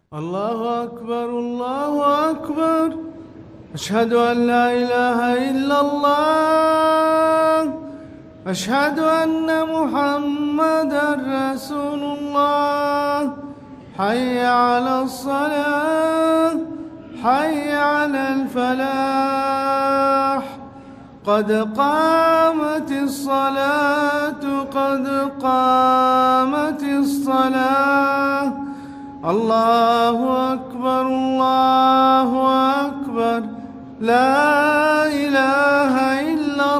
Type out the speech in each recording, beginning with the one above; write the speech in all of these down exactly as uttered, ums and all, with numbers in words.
الله أكبر الله أكبر. أشهد أن لا إله إلا الله. أشهد أن محمدًا رسول الله. حي على الصلاة، حي على الفلاح. قد قامت الصلاة، قد قامت الصلاة. الله أكبر الله أكبر. لا إله إلا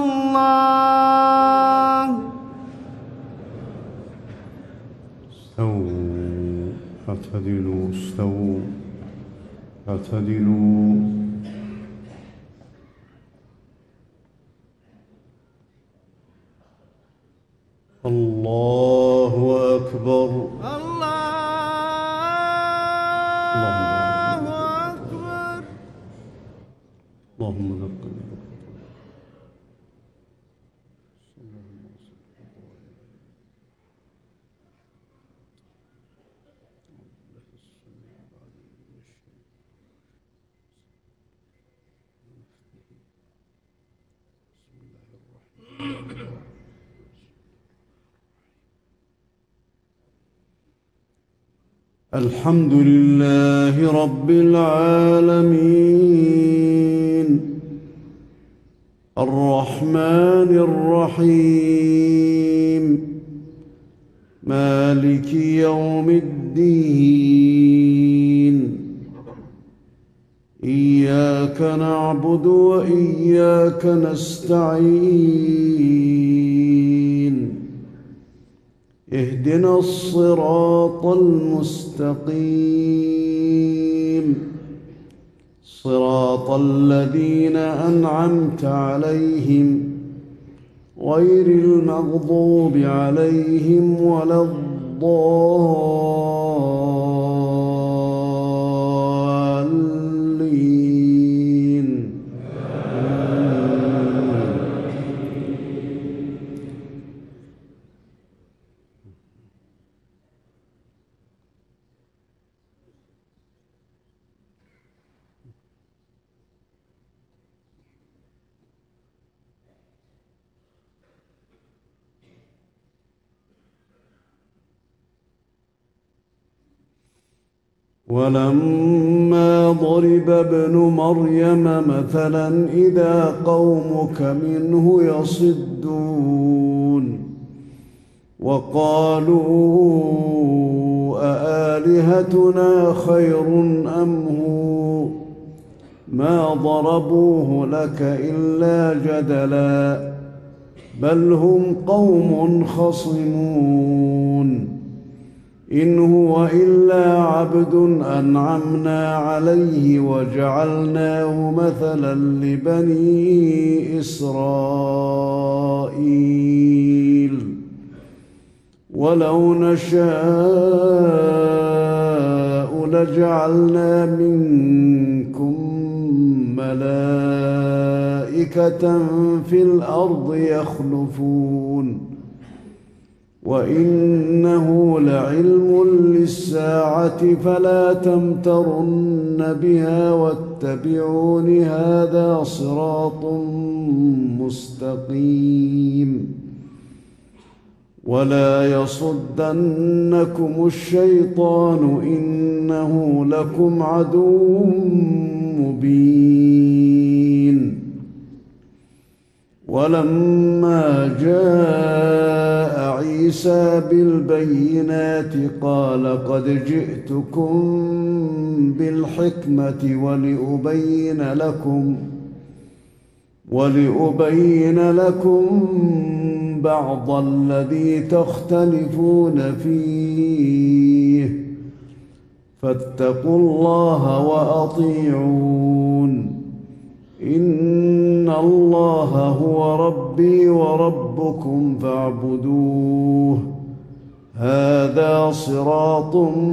الله. استووا اعتدلوا استووا اعتدلوا. الله أكبر. الله أكبر. اللهم ذكرنا. الحمد لله رب العالمين الرحمن الرحيم مالك يوم الدين. إياك نعبد وإياك نستعين. اهدنا الصراط المستقيم صراط الذين أنعمت عليهم غير المغضوب عليهم ولا الضالين. ولما ضرب ابن مريم مثلا إذا قومك منه يصدون وقالوا أآلهتنا خير أم هو ما ضربوه لك إلا جدلا بل هم قوم خصمون. إن هو إلا عبد أنعمنا عليه وجعلناه مثلا لبني إسرائيل ولو نشاء لجعلنا منكم ملائكة في الأرض يخلفون وإنه لعلم للساعة فلا تمترن بها واتبعون هذا صراط مستقيم. ولا يصدنكم الشيطان إنه لكم عدو مبين. ولما جاء عيسى بالبينات قال قد جئتكم بالحكمة ولأبين لكم ولأبين لكم بعض الذي تختلفون فيه فاتقوا الله وأطيعون. إن الله هو ربي وربكم فاعبدوه هذا صراط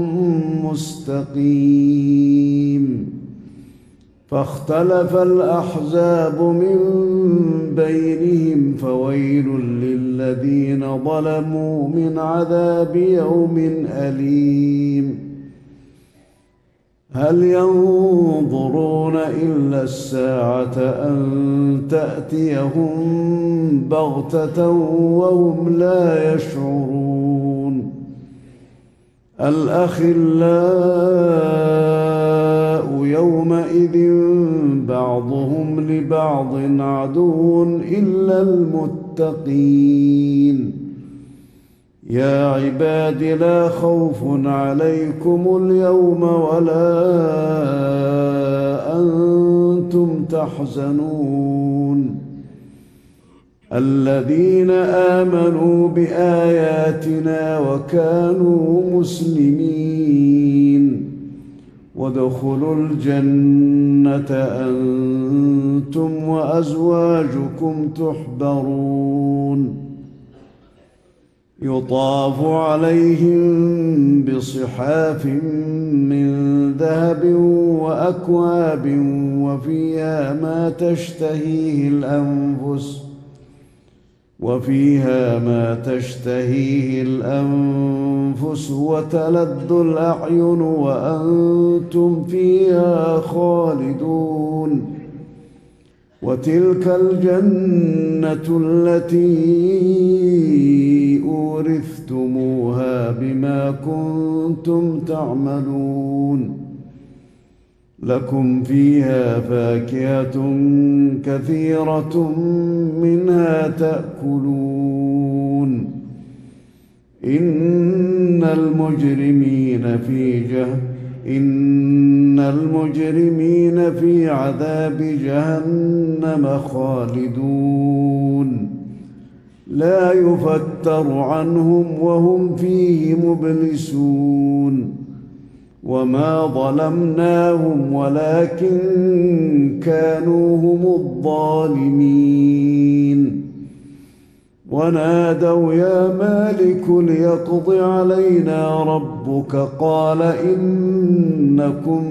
مستقيم. فاختلف الأحزاب من بينهم فويل للذين ظلموا من عذاب يوم أليم. هل ينظرون إلا الساعة أن تأتيهم بغتة وهم لا يشعرون الأخلاء يومئذ بعضهم لبعض عدو إلا المتقين يا عباد لا خوف عليكم اليوم ولا أنتم تحزنون الذين آمنوا بآياتنا وكانوا مسلمين وادخلوا الجنة أنتم وأزواجكم تحبرون يطاف عليهم بصحاف من ذهب وأكواب وفيها ما تشتهيه الأنفس وفيها ما تشتهيه الأنفس وتلذ الأعين وأنتم فيها خالدون وتلك الجنة التي أورثتموها بما كنتم تعملون لكم فيها فاكهة كثيرة منها تأكلون إن المجرمين في جهنم إن المجرمين في عذاب جهنم خالدون لا يفتر عنهم وهم فيه مبلسون وما ظلمناهم ولكن كانوا هم الظالمين ونادوا يا مالك ليقض علينا ربك قال إنكم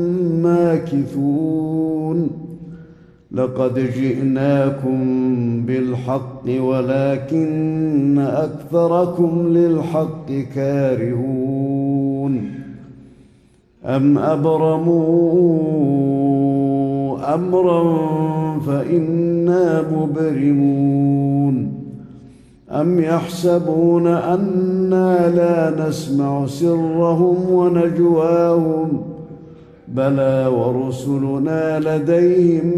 ماكثون لقد جئناكم بالحق ولكن أكثركم للحق كارهون أم أبرموا أمرا فإنا مبرمون أم يحسبون أنا لا نسمع سرهم ونجواهم بلى ورسلنا لديهم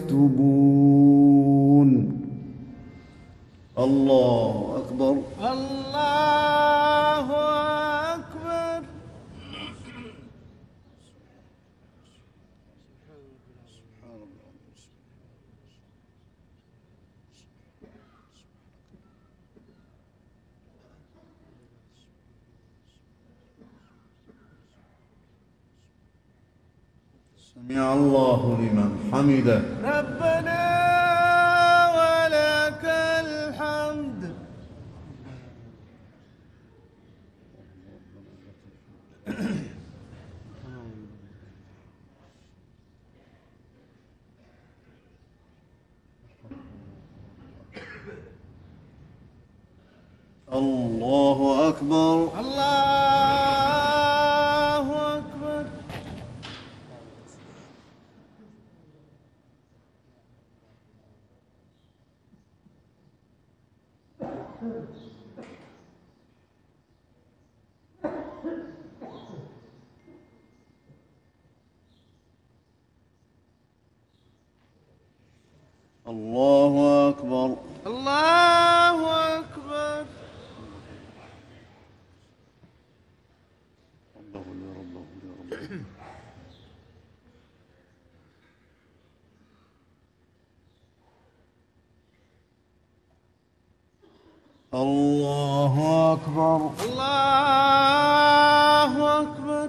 يكتبون الله أكبر الله أكبر سمع الله لمن حمده ربنا ولك الحمد الله أكبر الله أكبر الله أكبر الله أكبر الله أكبر الله أكبر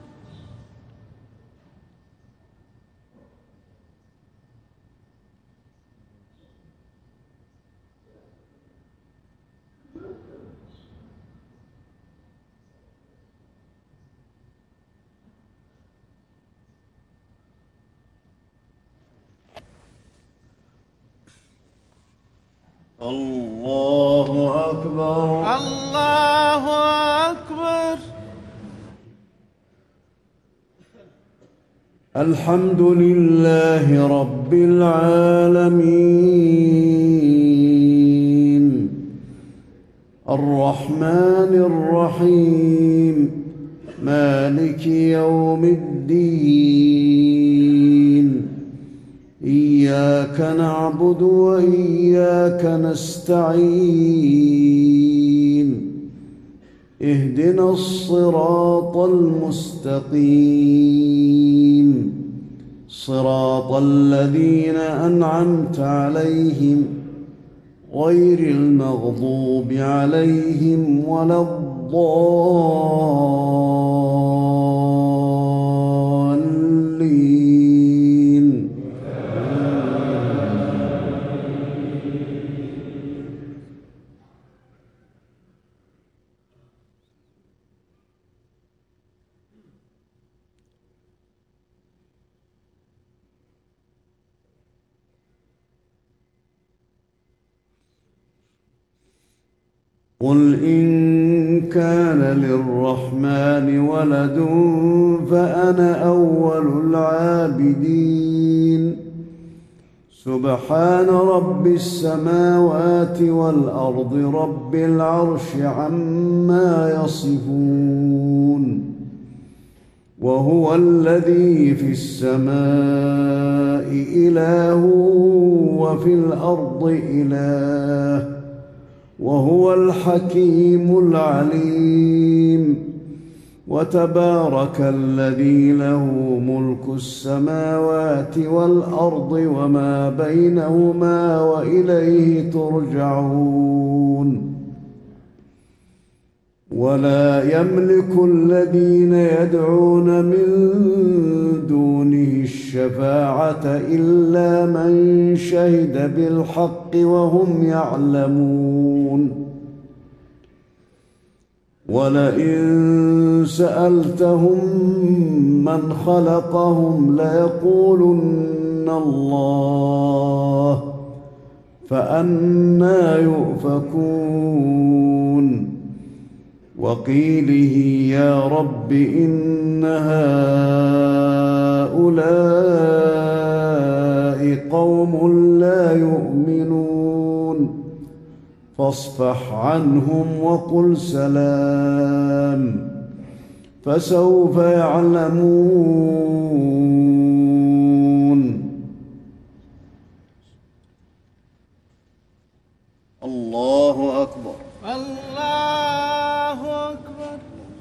الله أكبر الله أكبر الحمد لله رب العالمين الرحمن الرحيم مالك يوم الدين إياك نعبد وإياك نستعين اهدنا الصراط المستقيم صراط الذين أنعمت عليهم غير المغضوب عليهم ولا الضالين. قل إن كان للرحمن ولد فأنا أول العابدين سبحان رب السماوات والأرض رب العرش عما يصفون وهو الذي في السماء إله وفي الأرض إله وهو الحكيم العليم وتبارك الذي له ملك السماوات والأرض وما بينهما وإليه ترجعون. ولا يملك الذين يدعون من دونه الشفاعة إلا من شهد بالحق وهم يعلمون. ولئن سألتهم من خلقهم ليقولن الله فأنى يؤفكون. وقيله يا رب إن هؤلاء قوم لا يؤمنون فاصفح عنهم وقل سلام فسوف يعلمون. الله أكبر. الله أكبر.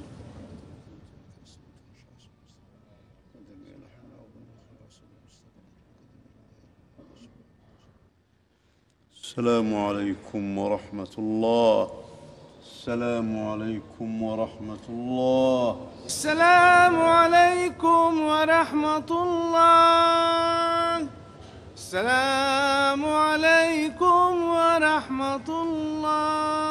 السلام عليكم ورحمة الله. السلام عليكم ورحمة الله. السلام عليكم ورحمة الله. السلام عليكم ورحمة الله.